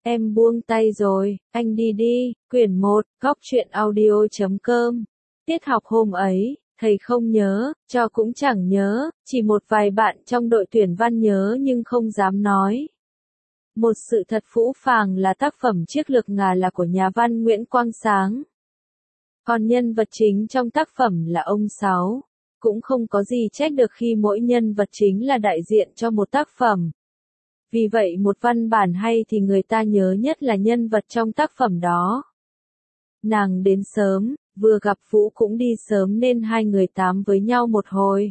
Em buông tay rồi, anh đi đi. Quyển 1, Góc truyện audio.com. Tiết học hôm ấy, thầy không nhớ, cho cũng chẳng nhớ, chỉ một vài bạn trong đội tuyển văn nhớ nhưng không dám nói. Một sự thật phũ phàng là tác phẩm Chiếc lược ngà là của nhà văn Nguyễn Quang Sáng. Còn nhân vật chính trong tác phẩm là ông Sáu. Cũng không có gì trách được khi mỗi nhân vật chính là đại diện cho một tác phẩm. Vì vậy một văn bản hay thì người ta nhớ nhất là nhân vật trong tác phẩm đó. Nàng đến sớm, vừa gặp Vũ cũng đi sớm nên hai người tám với nhau một hồi.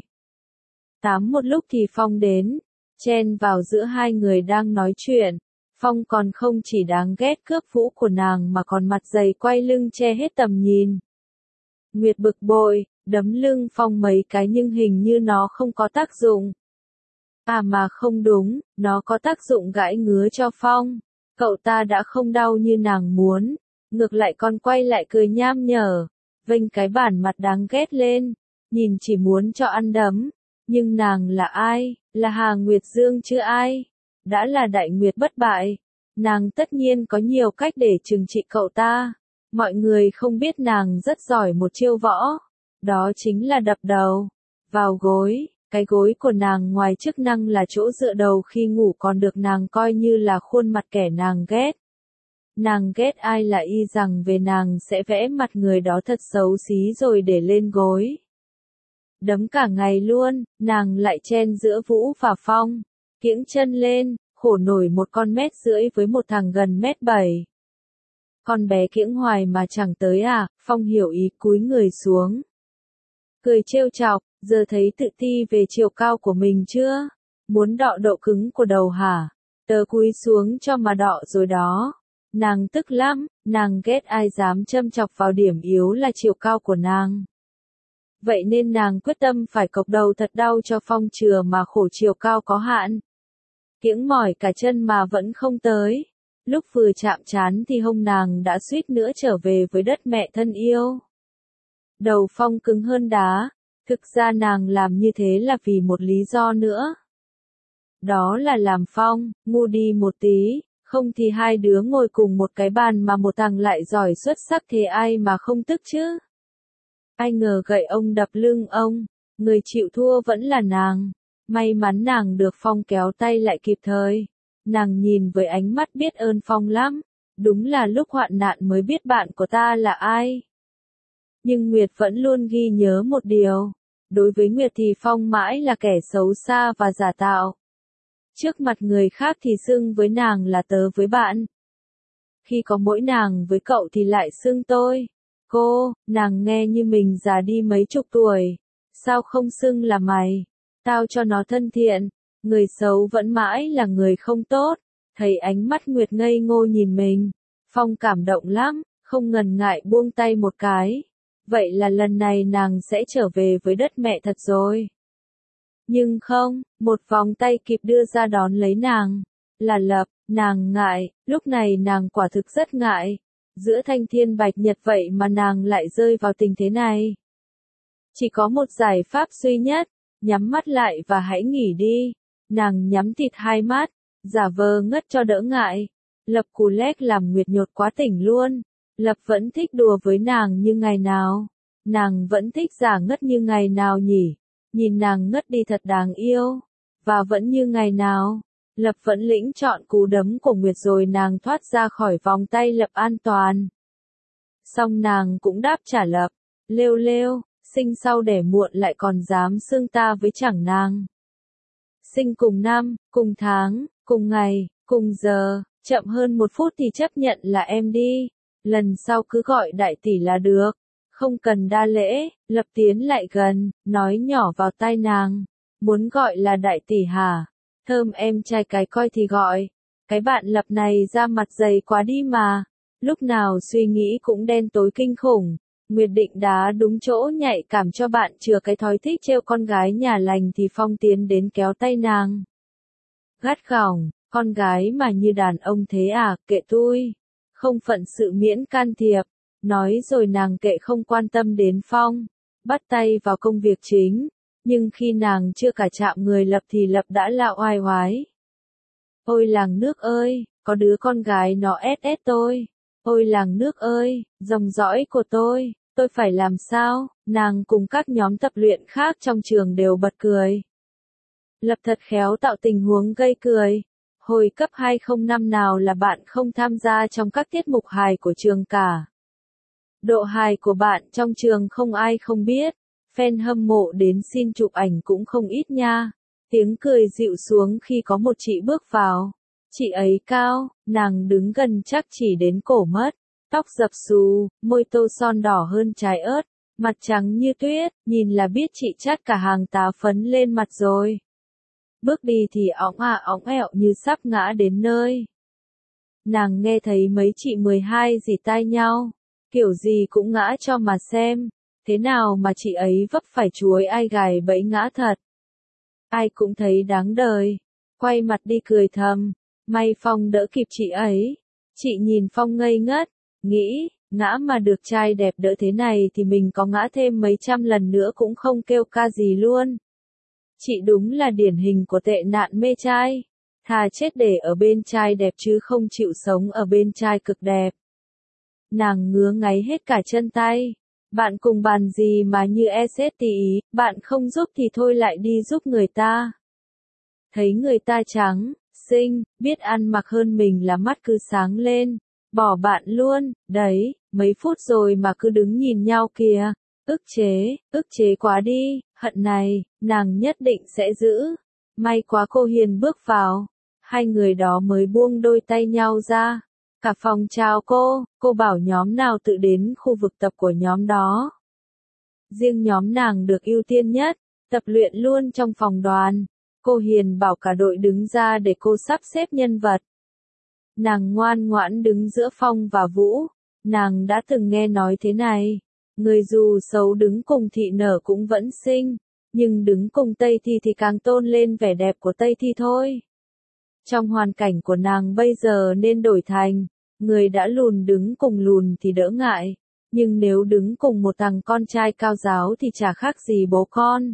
Tám một lúc thì Phong đến, chen vào giữa hai người đang nói chuyện. Phong còn không chỉ đáng ghét cướp Vũ của nàng mà còn mặt dày quay lưng che hết tầm nhìn. Nguyệt bực bội, đấm lưng Phong mấy cái nhưng hình như nó không có tác dụng. À mà không đúng, nó có tác dụng gãi ngứa cho Phong. Cậu ta đã không đau như nàng muốn, ngược lại còn quay lại cười nham nhở, vênh cái bản mặt đáng ghét lên, nhìn chỉ muốn cho ăn đấm. Nhưng nàng là ai? Là Hà Nguyệt Dương chứ ai? Đã là Đại Nguyệt bất bại, nàng tất nhiên có nhiều cách để trừng trị cậu ta. Mọi người không biết nàng rất giỏi một chiêu võ, đó chính là đập đầu vào gối. Cái gối của nàng ngoài chức năng là chỗ dựa đầu khi ngủ còn được nàng coi như là khuôn mặt kẻ nàng ghét. Nàng ghét ai là y rằng về nàng sẽ vẽ mặt người đó thật xấu xí rồi để lên gối. Đấm cả ngày luôn, nàng lại chen giữa Vũ và Phong, kiễng chân lên, khổ nổi một con 1,5 mét với một thằng gần 1,7 mét. Con bé kiễng hoài mà chẳng tới à? Phong hiểu ý cúi người xuống. Cười trêu chọc, giờ thấy tự ti về chiều cao của mình chưa? Muốn đọ độ cứng của đầu hả? Tớ cúi xuống cho mà đọ rồi đó. Nàng tức lắm, nàng ghét ai dám châm chọc vào điểm yếu là chiều cao của nàng. Vậy nên nàng quyết tâm phải cộc đầu thật đau cho Phong chừa mà khổ chiều cao có hạn. Kiễng mỏi cả chân mà vẫn không tới. Lúc vừa chạm trán thì hông nàng đã suýt nữa trở về với đất mẹ thân yêu. Đầu Phong cứng hơn đá. Thực ra nàng làm như thế là vì một lý do nữa. Đó là làm Phong ngu đi một tí, không thì hai đứa ngồi cùng một cái bàn mà một thằng lại giỏi xuất sắc thế ai mà không tức chứ. Ai ngờ gậy ông đập lưng ông, người chịu thua vẫn là nàng. May mắn nàng được Phong kéo tay lại kịp thời. Nàng nhìn với ánh mắt biết ơn Phong lắm. Đúng là lúc hoạn nạn mới biết bạn của ta là ai. Nhưng Nguyệt vẫn luôn ghi nhớ một điều. Đối với Nguyệt thì Phong mãi là kẻ xấu xa và giả tạo. Trước mặt người khác thì xưng với nàng là tớ với bạn. Khi có mỗi nàng với cậu thì lại xưng tôi. Cô, nàng nghe như mình già đi mấy chục tuổi. Sao không xưng là mày? Tao cho nó thân thiện. Người xấu vẫn mãi là người không tốt. Thấy ánh mắt Nguyệt ngây ngô nhìn mình. Phong cảm động lắm, không ngần ngại buông tay một cái. Vậy là lần này nàng sẽ trở về với đất mẹ thật rồi. Nhưng không, một vòng tay kịp đưa ra đón lấy nàng. Là Lập, nàng ngại, lúc này nàng quả thực rất ngại. Giữa thanh thiên bạch nhật vậy mà nàng lại rơi vào tình thế này. Chỉ có một giải pháp duy nhất, nhắm mắt lại và hãy nghỉ đi. Nàng nhắm thịt hai mắt, giả vờ ngất cho đỡ ngại. Lập cù lét làm Nguyệt nhột quá tỉnh luôn. Lập vẫn thích đùa với nàng như ngày nào. Nàng vẫn thích giả ngất như ngày nào nhỉ. Nhìn nàng ngất đi thật đáng yêu. Và vẫn như ngày nào. Lập vẫn lĩnh chọn cú đấm của Nguyệt rồi nàng thoát ra khỏi vòng tay Lập an toàn. Xong nàng cũng đáp trả Lập. Lêu lêu, sinh sau đẻ muộn lại còn dám xưng ta với chẳng nàng. Sinh cùng năm, cùng tháng, cùng ngày, cùng giờ, chậm hơn 1 phút thì chấp nhận là em đi. Lần sau cứ gọi đại tỷ là được. Không cần đa lễ. Lập tiến lại gần, nói nhỏ vào tai nàng. Muốn gọi là đại tỷ hả? Thơm em trai cái coi thì gọi. Cái bạn Lập này ra mặt dày quá đi mà. Lúc nào suy nghĩ cũng đen tối kinh khủng. Nguyệt định đá đúng chỗ nhạy cảm cho bạn chừa cái thói thích trêu con gái nhà lành thì Phong tiến đến kéo tay nàng. Gắt gỏng, con gái mà như đàn ông thế à, kệ tôi. Không phận sự miễn can thiệp. Nói rồi nàng kệ không quan tâm đến Phong. Bắt tay vào công việc chính. Nhưng khi nàng chưa cả chạm người Lập thì Lập đã la oai oái. Ôi làng nước ơi, có đứa con gái nó SS tôi. Ôi làng nước ơi, dòng dõi của tôi phải làm sao? Nàng cùng các nhóm tập luyện khác trong trường đều bật cười. Lập thật khéo tạo tình huống gây cười. Hồi cấp 2 không năm nào là bạn không tham gia trong các tiết mục hài của trường cả. Độ hài của bạn trong trường không ai không biết. Fan hâm mộ đến xin chụp ảnh cũng không ít nha. Tiếng cười dịu xuống khi có một chị bước vào. Chị ấy cao, nàng đứng gần chắc chỉ đến cổ mất. Tóc dập xù, môi tô son đỏ hơn trái ớt, mặt trắng như tuyết, nhìn là biết chị chát cả hàng tá phấn lên mặt rồi. Bước đi thì óng ẹo như sắp ngã đến nơi. Nàng nghe thấy mấy chị 12 rỉ tai nhau, kiểu gì cũng ngã cho mà xem, thế nào mà chị ấy vấp phải chuối ai gài bẫy ngã thật. Ai cũng thấy đáng đời, quay mặt đi cười thầm, may Phong đỡ kịp chị ấy. Chị nhìn Phong ngây ngất, nghĩ, ngã mà được trai đẹp đỡ thế này thì mình có ngã thêm mấy trăm lần nữa cũng không kêu ca gì luôn. Chị đúng là điển hình của tệ nạn mê trai. Thà chết để ở bên trai đẹp chứ không chịu sống ở bên trai cực đẹp. Nàng ngứa ngáy hết cả chân tay. Bạn cùng bàn gì mà như SSTI, bạn không giúp thì thôi lại đi giúp người ta. Thấy người ta trắng, xinh, biết ăn mặc hơn mình là mắt cứ sáng lên. Bỏ bạn luôn, đấy, mấy phút rồi mà cứ đứng nhìn nhau kìa. Ức chế quá đi, hận này, nàng nhất định sẽ giữ. May quá cô Hiền bước vào. Hai người đó mới buông đôi tay nhau ra. Cả phòng chào cô bảo nhóm nào tự đến khu vực tập của nhóm đó. Riêng nhóm nàng được ưu tiên nhất, tập luyện luôn trong phòng đoàn. Cô Hiền bảo cả đội đứng ra để cô sắp xếp nhân vật. Nàng ngoan ngoãn đứng giữa Phong và Vũ. Nàng đã từng nghe nói thế này. Người dù xấu đứng cùng thị nở cũng vẫn xinh. Nhưng đứng cùng Tây Thi thì càng tôn lên vẻ đẹp của Tây Thi thôi. Trong hoàn cảnh của nàng bây giờ nên đổi thành, người đã lùn đứng cùng lùn thì đỡ ngại. Nhưng nếu đứng cùng một thằng con trai cao giáo thì chả khác gì bố con.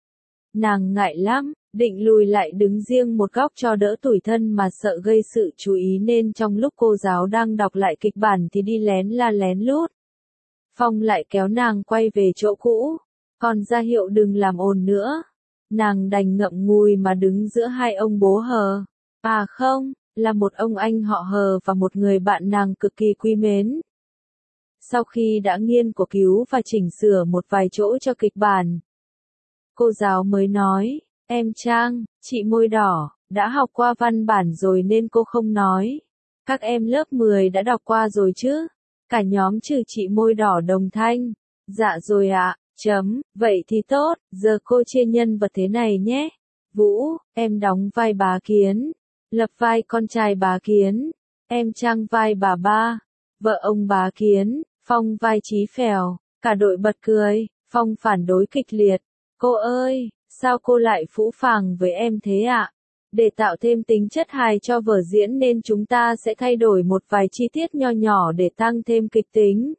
Nàng ngại lắm. Định lùi lại đứng riêng một góc cho đỡ tủi thân mà sợ gây sự chú ý nên trong lúc cô giáo đang đọc lại kịch bản thì đi lén la lén lút. Phong lại kéo nàng quay về chỗ cũ, còn ra hiệu đừng làm ồn nữa. Nàng đành ngậm ngùi mà đứng giữa hai ông bố Hờ. À không, là một ông anh họ Hờ và một người bạn nàng cực kỳ quý mến. Sau khi đã nghiên cứu và chỉnh sửa một vài chỗ cho kịch bản, cô giáo mới nói. Em Trang, chị môi đỏ, đã học qua văn bản rồi nên cô không nói. Các em lớp 10 đã đọc qua rồi chứ? Cả nhóm trừ chị môi đỏ đồng thanh. Dạ rồi ạ, vậy thì tốt, giờ cô chia nhân vật thế này nhé. Vũ, em đóng vai bà Kiến. Lập vai con trai bà Kiến. Em Trang vai bà Ba. Vợ ông bà Kiến, Phong vai Chí Phèo. Cả đội bật cười, Phong phản đối kịch liệt. Cô ơi! Sao cô lại phũ phàng với em thế ạ? Để tạo thêm tính chất hài cho vở diễn nên chúng ta sẽ thay đổi một vài chi tiết nho nhỏ để tăng thêm kịch tính.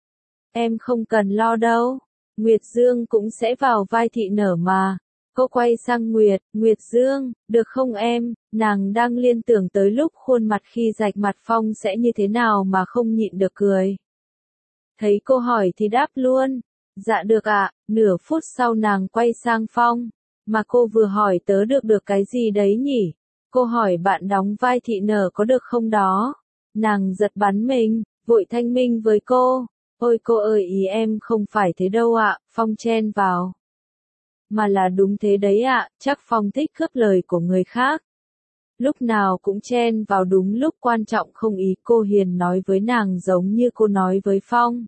Em không cần lo đâu. Nguyệt Dương cũng sẽ vào vai thị nở mà. Cô quay sang Nguyệt Dương, được không em? Nàng đang liên tưởng tới lúc khuôn mặt khi rạch mặt Phong sẽ như thế nào mà không nhịn được cười. Thấy cô hỏi thì đáp luôn. Dạ được ạ. Nửa phút sau nàng quay sang Phong. Mà cô vừa hỏi tớ được cái gì đấy nhỉ? Cô hỏi bạn đóng vai thị nở có được không đó? Nàng giật bắn mình, vội thanh minh với cô. Ôi cô ơi ý em không phải thế đâu ạ, Phong chen vào. Mà là đúng thế đấy ạ, chắc Phong thích cướp lời của người khác. Lúc nào cũng chen vào đúng lúc quan trọng không ý cô Hiền nói với nàng giống như cô nói với Phong.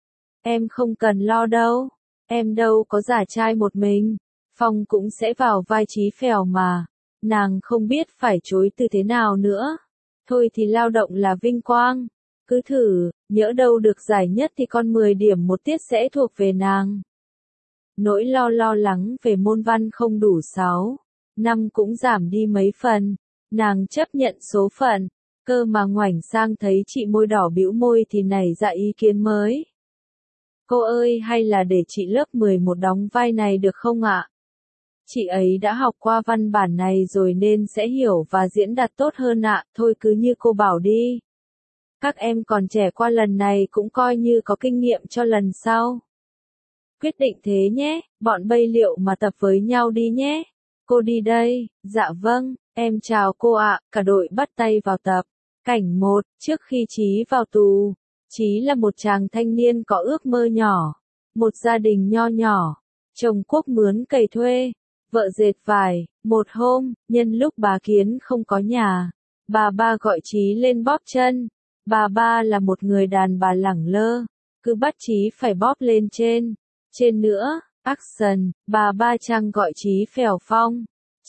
Em không cần lo đâu, em đâu có giả trai một mình. Phong cũng sẽ vào vai Chí Phèo mà. Nàng không biết phải chối từ thế nào nữa. Thôi thì lao động là vinh quang. Cứ thử, nhỡ đâu được giải nhất thì con 10 điểm một tiết sẽ thuộc về nàng. Nỗi lo lắng về môn văn không đủ 6, 5 cũng giảm đi mấy phần. Nàng chấp nhận số phận. Cơ mà ngoảnh sang thấy chị môi đỏ bĩu môi thì nảy ra ý kiến mới. Cô ơi hay là để chị lớp 11 đóng vai này được không ạ? Chị ấy đã học qua văn bản này rồi nên sẽ hiểu và diễn đạt tốt hơn ạ, thôi cứ như cô bảo đi. Các em còn trẻ qua lần này cũng coi như có kinh nghiệm cho lần sau. Quyết định thế nhé, bọn bay liệu mà tập với nhau đi nhé. Cô đi đây, dạ vâng, em chào cô ạ, cả đội bắt tay vào tập. Cảnh 1, trước khi Chí vào tù. Chí là một chàng thanh niên có ước mơ nhỏ. Một gia đình nho nhỏ. Chồng cuốc mướn cày thuê. Vợ dệt vải. Một hôm, nhân lúc bà Kiến không có nhà, bà ba gọi Chí lên bóp chân. Bà ba là một người đàn bà lẳng lơ, cứ bắt Chí phải bóp lên trên. Trên nữa, action, bà ba Trăng gọi Chí phèo phong.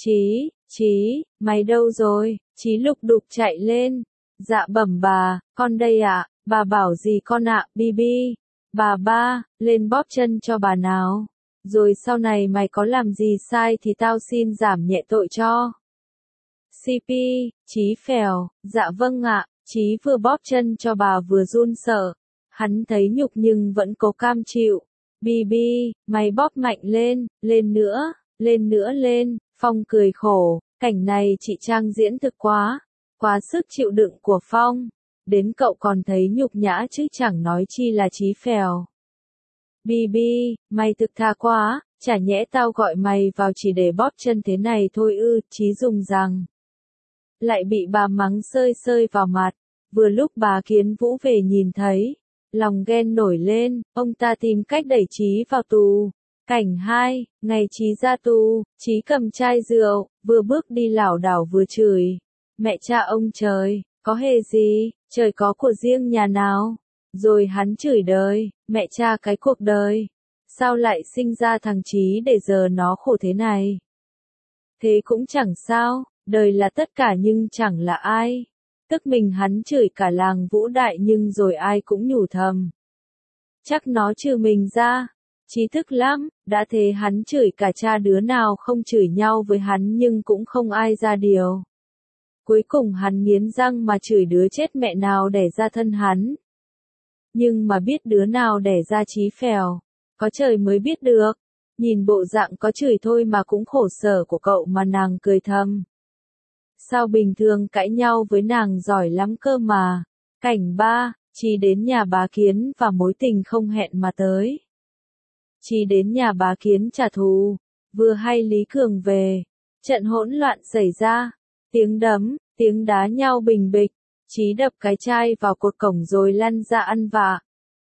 Chí, mày đâu rồi? Chí lục đục chạy lên. Dạ bẩm bà, con đây ạ, bà bảo gì con ạ, Bibi. Bà ba, lên bóp chân cho bà nào. Rồi sau này mày có làm gì sai thì tao xin giảm nhẹ tội cho. CP, Chí phèo, dạ vâng ạ, Chí vừa bóp chân cho bà vừa run sợ. Hắn thấy nhục nhưng vẫn cố cam chịu. Bibi, mày bóp mạnh lên, lên nữa lên, Phong cười khổ, cảnh này chị Trang diễn thực quá sức chịu đựng của Phong. Đến cậu còn thấy nhục nhã chứ chẳng nói chi là Chí phèo. Bibi, mày thực tha quá, chả nhẽ tao gọi mày vào chỉ để bóp chân thế này thôi ư, Chí dùng rằng. Lại bị bà mắng sơi sơi vào mặt, vừa lúc bà Kiến Vũ về nhìn thấy. Lòng ghen nổi lên, ông ta tìm cách đẩy Chí vào tù. Cảnh 2, ngày Chí ra tù, Chí cầm chai rượu, vừa bước đi lảo đảo vừa chửi. Mẹ cha ông trời, có hề gì, trời có của riêng nhà nào. Rồi hắn chửi đời, mẹ cha cái cuộc đời. Sao lại sinh ra thằng Chí để giờ nó khổ thế này. Thế cũng chẳng sao, đời là tất cả nhưng chẳng là ai. Tức mình hắn chửi cả làng Vũ Đại nhưng rồi ai cũng nhủ thầm. Chắc nó trừ mình ra. Chí thức lắm, đã thế hắn chửi cả cha đứa nào không chửi nhau với hắn nhưng cũng không ai ra điều. Cuối cùng hắn nghiến răng mà chửi đứa chết mẹ nào đẻ ra thân hắn. Nhưng mà biết đứa nào đẻ ra Chí phèo, có trời mới biết được. Nhìn bộ dạng có chửi thôi mà cũng khổ sở của cậu mà nàng cười thầm. Sao bình thường cãi nhau với nàng giỏi lắm cơ mà. Cảnh 3, Chí đến nhà bá Kiến và mối tình không hẹn mà tới. Chí đến nhà bá Kiến trả thù, vừa hay Lý Cường về. Trận hỗn loạn xảy ra, tiếng đấm, tiếng đá nhau bình bịch. Chí đập cái chai vào cột cổng rồi lăn ra ăn vạ.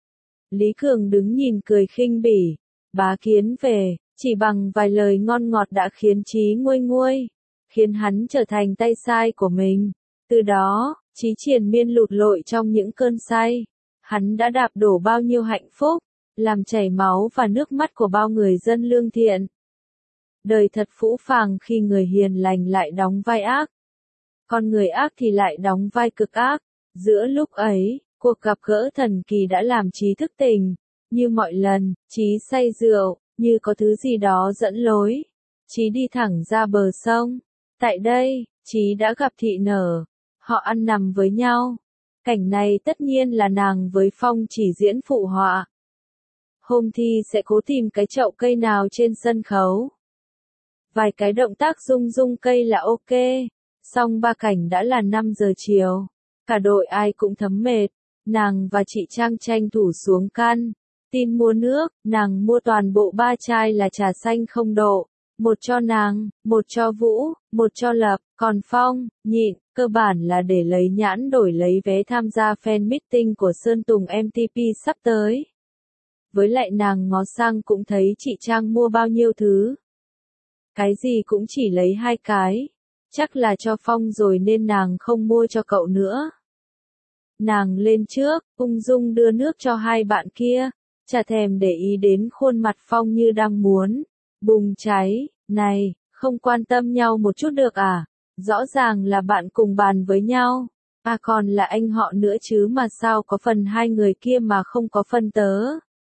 Lý Cường đứng nhìn cười khinh bỉ. Bá Kiến về, chỉ bằng vài lời ngon ngọt đã khiến Chí nguôi nguôi. Khiến hắn trở thành tay sai của mình. Từ đó, Chí triền miên lụt lội trong những cơn say. Hắn đã đạp đổ bao nhiêu hạnh phúc, làm chảy máu và nước mắt của bao người dân lương thiện. Đời thật phũ phàng khi người hiền lành lại đóng vai ác. Còn người ác thì lại đóng vai cực ác. Giữa lúc ấy, cuộc gặp gỡ thần kỳ đã làm Chí thức tỉnh. Như mọi lần, Chí say rượu, như có thứ gì đó dẫn lối. Chí đi thẳng ra bờ sông. Tại đây, Chí đã gặp Thị Nở. Họ ăn nằm với nhau. Cảnh này tất nhiên là nàng với Phong chỉ diễn phụ họa. Hôm thi sẽ cố tìm cái chậu cây nào trên sân khấu. Vài cái động tác rung rung cây là ok. Xong ba cảnh đã là 5 giờ chiều. Cả đội ai cũng thấm mệt. Nàng và chị Trang tranh thủ xuống căn tin mua nước. Nàng mua toàn bộ 3 chai là trà xanh không độ. Một cho nàng, một cho Vũ, một cho Lập, còn Phong, nhịn, cơ bản là để lấy nhãn đổi lấy vé tham gia fan meeting của Sơn Tùng MTP sắp tới. Với lại nàng ngó sang cũng thấy chị Trang mua bao nhiêu thứ. Cái gì cũng chỉ lấy 2 cái. Chắc là cho Phong rồi nên nàng không mua cho cậu nữa. Nàng lên trước, ung dung đưa nước cho hai bạn kia. Chả thèm để ý đến khuôn mặt Phong như đang muốn bùng cháy. Này, không quan tâm nhau một chút được à? Rõ ràng là bạn cùng bàn với nhau. À còn là anh họ nữa chứ mà sao có phần hai người kia mà không có phần tớ.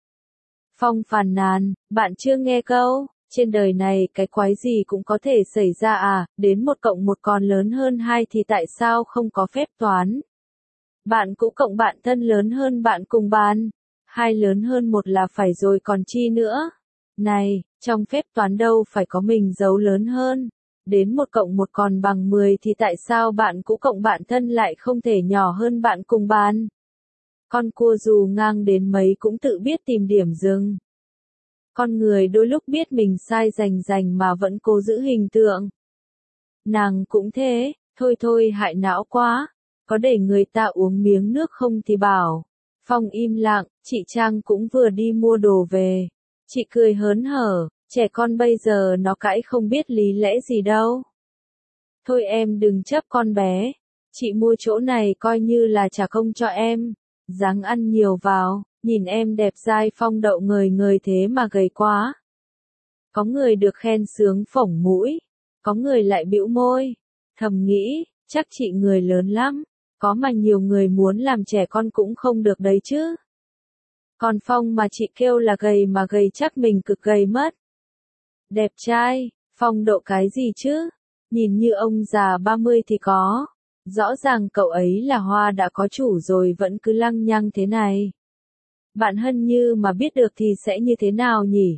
Phong phàn nàn, bạn chưa nghe câu, trên đời này cái quái gì cũng có thể xảy ra à, đến 1 cộng 1 còn lớn hơn 2 thì tại sao không có phép toán? Bạn cũ cộng bạn thân lớn hơn bạn cùng bàn. 2 lớn hơn 1 là phải rồi còn chi nữa. Này, Trong phép toán đâu phải có mình dấu lớn hơn. Đến 1 cộng 1 còn bằng 10 thì tại sao bạn cũ cộng bạn thân lại không thể nhỏ hơn bạn cùng bàn? Con cua dù ngang đến mấy cũng tự biết tìm điểm dừng. Con người đôi lúc biết mình sai rành mà vẫn cố giữ hình tượng. Nàng cũng thế, thôi thôi hại não quá, có để người ta uống miếng nước không thì bảo. Phong im lặng, chị Trang cũng vừa đi mua đồ về. Chị cười hớn hở, trẻ con bây giờ nó cãi không biết lý lẽ gì đâu. Thôi em đừng chấp con bé, chị mua chỗ này coi như là trả công cho em. Ráng ăn nhiều vào, nhìn em đẹp dai. Phong đậu ngời thế mà gầy quá. Có người được khen sướng phổng mũi, có người lại bĩu môi, thầm nghĩ, chắc chị người lớn lắm, có mà nhiều người muốn làm trẻ con cũng không được đấy chứ. Còn Phong mà chị kêu là gầy mà gầy chắc mình cực gầy mất. Đẹp trai, Phong độ cái gì chứ, nhìn như ông già 30 thì có. Rõ ràng cậu ấy là hoa đã có chủ rồi vẫn cứ lăng nhăng thế này. Bạn Hân Như mà biết được thì sẽ như thế nào nhỉ?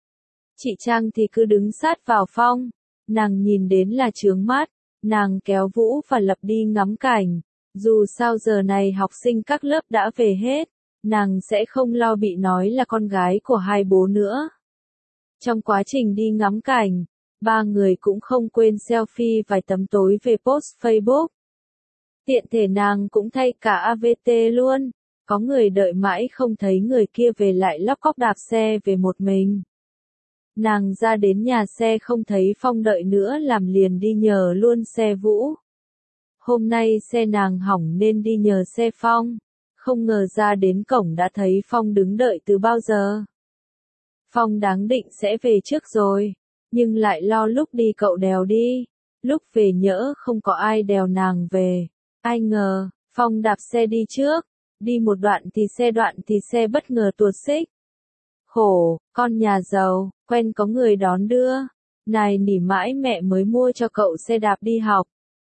Chị Trang thì cứ đứng sát vào Phong, nàng nhìn đến là chướng mắt, nàng kéo Vũ và Lập đi ngắm cảnh. Dù sao giờ này học sinh các lớp đã về hết, nàng sẽ không lo bị nói là con gái của hai bố nữa. Trong quá trình đi ngắm cảnh, ba người cũng không quên selfie vài tấm tối về post Facebook. Tiện thể nàng cũng thay cả AVT luôn, có người đợi mãi không thấy người kia về lại lóc cóc đạp xe về một mình. Nàng ra đến nhà xe không thấy Phong đợi nữa làm liền đi nhờ luôn xe Vũ. Hôm nay xe nàng hỏng nên đi nhờ xe Phong, không ngờ ra đến cổng đã thấy Phong đứng đợi từ bao giờ. Phong đáng định sẽ về trước rồi, nhưng lại lo lúc đi cậu đèo đi, lúc về nhỡ không có ai đèo nàng về. Ai ngờ, Phong đạp xe đi trước, đi một đoạn thì xe bất ngờ tuột xích. Khổ, con nhà giàu, quen có người đón đưa, này nỉ mãi mẹ mới mua cho cậu xe đạp đi học.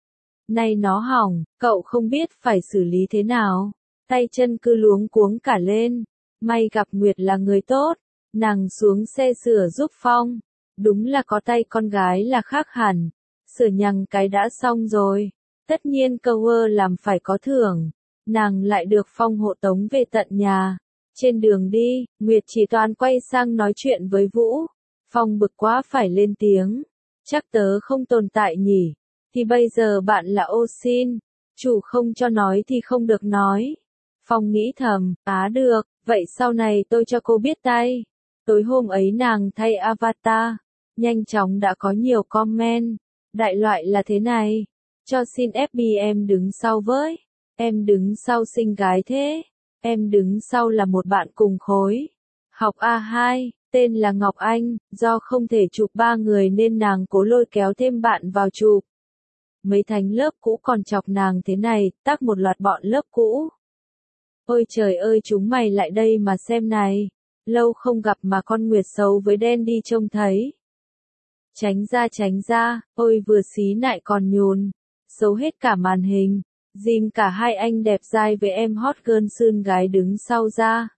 Nay nó hỏng, cậu không biết phải xử lý thế nào, tay chân cứ luống cuống cả lên. May gặp Nguyệt là người tốt, nàng xuống xe sửa giúp Phong, đúng là có tay con gái là khác hẳn, sửa nhằng cái đã xong rồi. Tất nhiên cover làm phải có thưởng, nàng lại được Phong hộ tống về tận nhà. Trên đường đi, Nguyệt chỉ toàn quay sang nói chuyện với Vũ. Phong bực quá phải lên tiếng. Chắc tớ không tồn tại nhỉ? Thì bây giờ bạn là ô xin. Chủ không cho nói thì không được nói. Phong nghĩ thầm, được, vậy sau này tôi cho cô biết tay. Tối hôm ấy nàng thay avatar. Nhanh chóng đã có nhiều comment. Đại loại là thế này. Cho xin FB em đứng sau với. Em đứng sau xinh gái thế. Em đứng sau là một bạn cùng khối. Học A2, tên là Ngọc Anh, do không thể chụp 3 người nên nàng cố lôi kéo thêm bạn vào chụp. Mấy thánh lớp cũ còn chọc nàng thế này, tác một loạt bọn lớp cũ. Ôi trời ơi chúng mày lại đây mà xem này. Lâu không gặp mà con Nguyệt xấu với đen đi trông thấy. Tránh ra, ôi vừa xí nại còn nhồn. Xấu hết cả màn hình. Dìm cả hai anh đẹp dai với em hot girl xươn gái đứng sau ra.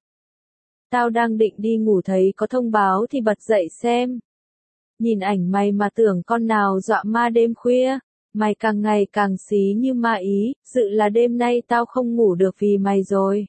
Tao đang định đi ngủ thấy có thông báo thì bật dậy xem. Nhìn ảnh mày mà tưởng con nào dọa ma đêm khuya. Mày càng ngày càng xí như ma ý, dự là đêm nay tao không ngủ được vì mày rồi.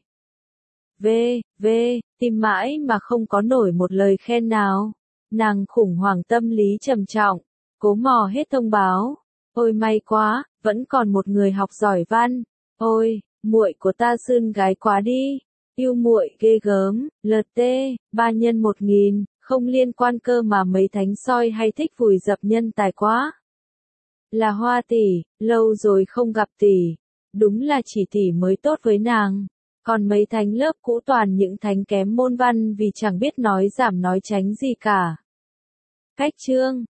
Tìm mãi mà không có nổi một lời khen nào. Nàng khủng hoảng tâm lý trầm trọng, cố mò hết thông báo. Ôi may quá, vẫn còn một người học giỏi văn. Ôi, muội của ta xươn gái quá đi. Yêu muội ghê gớm, LT, 3x1000, không liên quan cơ mà mấy thánh soi hay thích vùi dập nhân tài quá. Là Hoa tỷ, lâu rồi không gặp tỷ. Đúng là chỉ tỷ mới tốt với nàng. Còn mấy thánh lớp cũ toàn những thánh kém môn văn vì chẳng biết nói giảm nói tránh gì cả. Cách chương